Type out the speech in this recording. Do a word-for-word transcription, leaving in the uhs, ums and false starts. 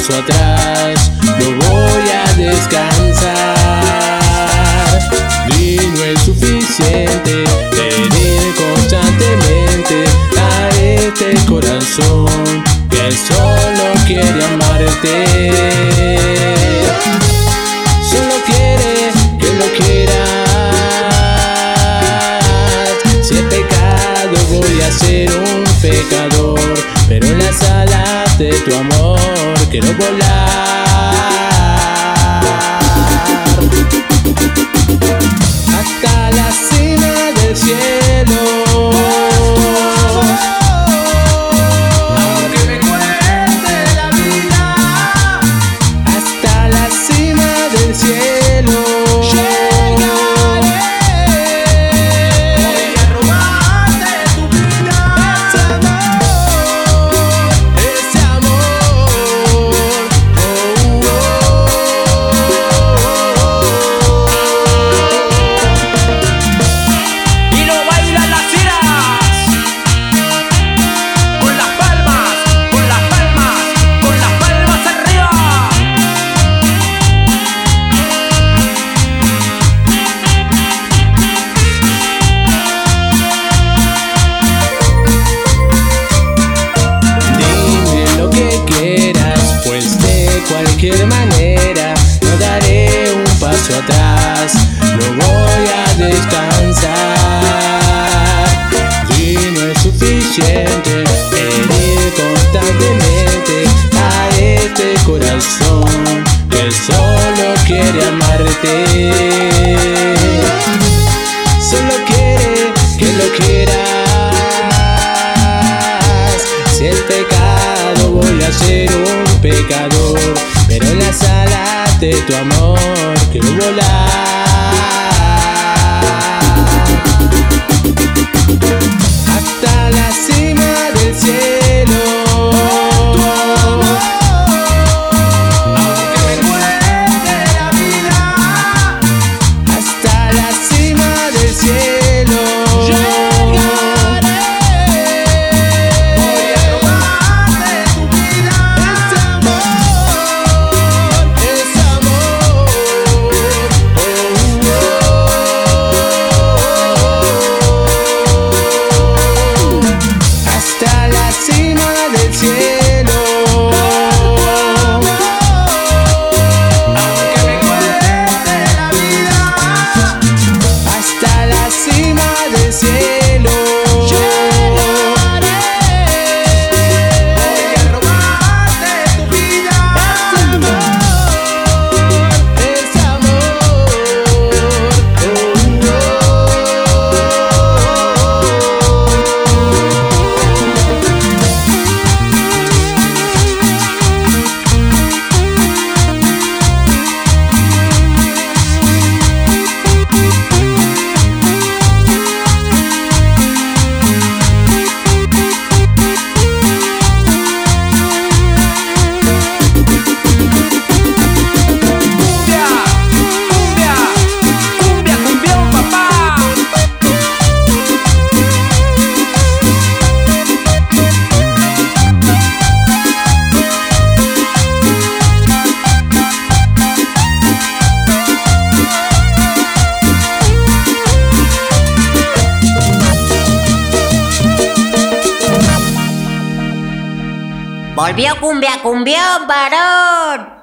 paso atrás, no voy a descansar. Y no es suficiente pedir constantemente a este corazón que solo quiere amarte. Solo quiere que lo quieras. Si he pecado voy a ser un pecador, pero en las alas de tu amor quiero volar hasta la cima del cielo. Aunque me cueste la vida, Hasta la cima del cielo. llegaré. Voy a robarte tu vida. Ese amor, oh, oh. Y lo bailan las iras. Con las palmas, con las palmas, con las palmas arriba. Dime lo que quieras, pues de cualquier manera no daré un paso atrás, no voy a descansar. Y no es suficiente pedir constantemente a este corazón que solo quiere amarte. Solo quiere que lo quieras. Si el pecado voy a ser un pecador, pero en las alas de tu amor quiero volar hasta la cima del cielo. Aunque me cueste la vida, Hasta la cima del cielo. llegaré. Voy a robarte tu vida. Ese amor, oh, oh. Hasta la cima del cielo. Aunque me cueste la vida, Hasta la cima del cielo. llegaré. Voy a robarte tu vida. Ese amor, oh, Cumbia, cumbia, cumbia, cumbión, papá. Volvió cumbia, cumbión, varón.